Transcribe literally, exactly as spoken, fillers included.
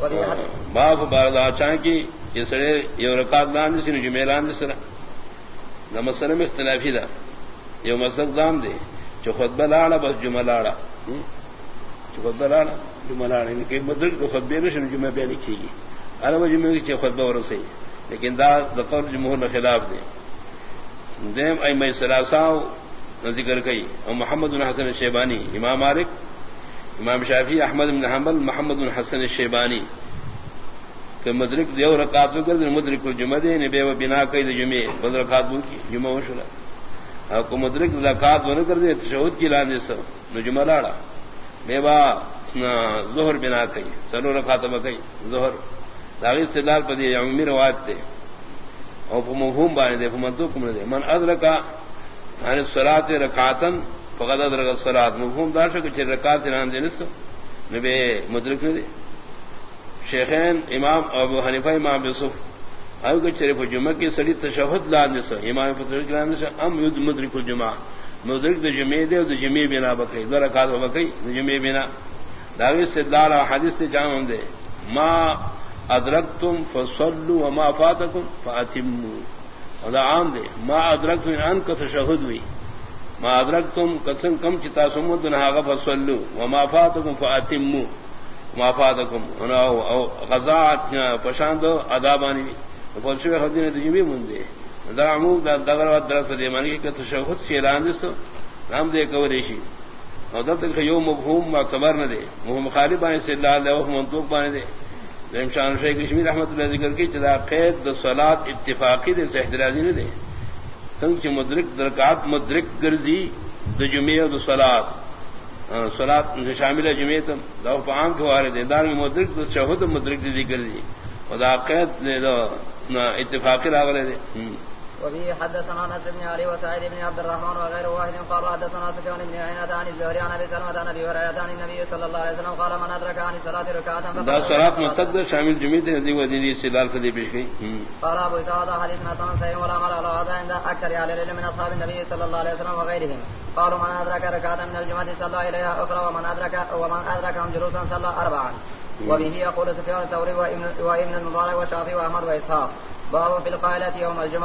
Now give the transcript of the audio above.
باپ باردا چاہ کی یہ سڑے یہ رکعت دان جس نے جمیلان جس طرح نمسر میں اختلافی دا یہ مسلک دام دے جو خطبہ لاڑا بس جمعہ لاڑا جو خطبہ لاڑا جمعہ لاڑا ان کے مدرک تو خطبے نشن جمعہ بیا لکھی گی عرب جمعہ کی چھ خطبہ ورسے لیکن دا دقور جمہور نے خلاف دے دیم ائمہ ثلاثاء ذکر کئی اور محمد بن حسن الشیبانی امام مالک امام شافعی احمد بن حنبل محمد بن حسن الشیبانی کہ مدرک دیو رکعت کر دے مدرک الجمعہ دے نے بے و بنا کئی جمعہ بدر رکعت کی جمعہ وشلا کو مدرک رکعت بنا کر دے تشہود کی لاندے سو نو جمعہ لاڑا بے با ظہر بنا کئی سلو رکعت بکئی ظہر داغی استدلال پر دی عمومی روایت تے اور مفہوم بانے دے منطوق میں دے من ادرک ان الصلاۃ رکعتا فقد ادرک الصلاۃ مفہوم دار کہ رکعت نام دے نس نبی مدرک نے دے شیخین امام ابو حنیفہ امام یوسف او کہ شریف جمعہ کی سڑی تشہد لاندے سو امام فتح لاندے سو ام ید مدرک الجمعہ مدرک دے جمعہ دے دے جمعہ بنا بکئی دو رکعت بکئی جمعہ بنا داوی استدلال حدیث تے جام دے ما ادرکتم فصلوا وما فاتکم فاتموا اور عام دے ما ادرکتم ان کا تشہد ہوئی ما ادرکتم قسم کم چتا سمود نہ فصلوا وما فاتکم فاتموا ما فاتکم او غزات پشاند ادابانی پوچھے خدین دجمی مندے دا عموم دا دغر درت دے معنی کہ تشہد سے اعلان دس نام دے کوریشی اور دت کہ یوم مفہوم ما خبر نہ دے مخالف ان سے اللہ علیہ و منطوق بانے دے شان شیخ کشمیر رحمۃ اللہ ذکر کی چدا قید صلاۃ اتفاقی دے سے احترازی نے دے سنگ مدرک درکات مدرک گرزی د جمعہ و صلاۃ صلاۃ شامل ہے جمعہ تم دو پام کے وارے دے دار میں مدرک شہود مدرک دی گرزی خدا قید نے اتفاقی راغلے دے وبه حدثنا نصر بن علي وسعيد بن عبد الرحمن وغير واحد قال حدثنا سفيان بن عيينة عن الزهري عن ابي سلمة عن ابي هريرة عن النبي صلى الله عليه وسلم قال من ادرك عن الصلاة ركعة دا صلاة متقدر شامل جمعہ دی ودی استدلال فدی پیش گئی قال ابو سعد حديث حسن صحيح ولا مال على هذا عند اكثر اهل العلم من اصحاب النبي صلى الله عليه وسلم وغيرهم قالوا من ادرك ركعة من الجمعة صلى اليها اخرى ومن ادرك ومن ادركهم جلوسا صلى اربعا وبه يقول سفيان الثوري وابن وابن المبارك والشافعي واحمد واسحاق باب في القائلة يوم الجمعة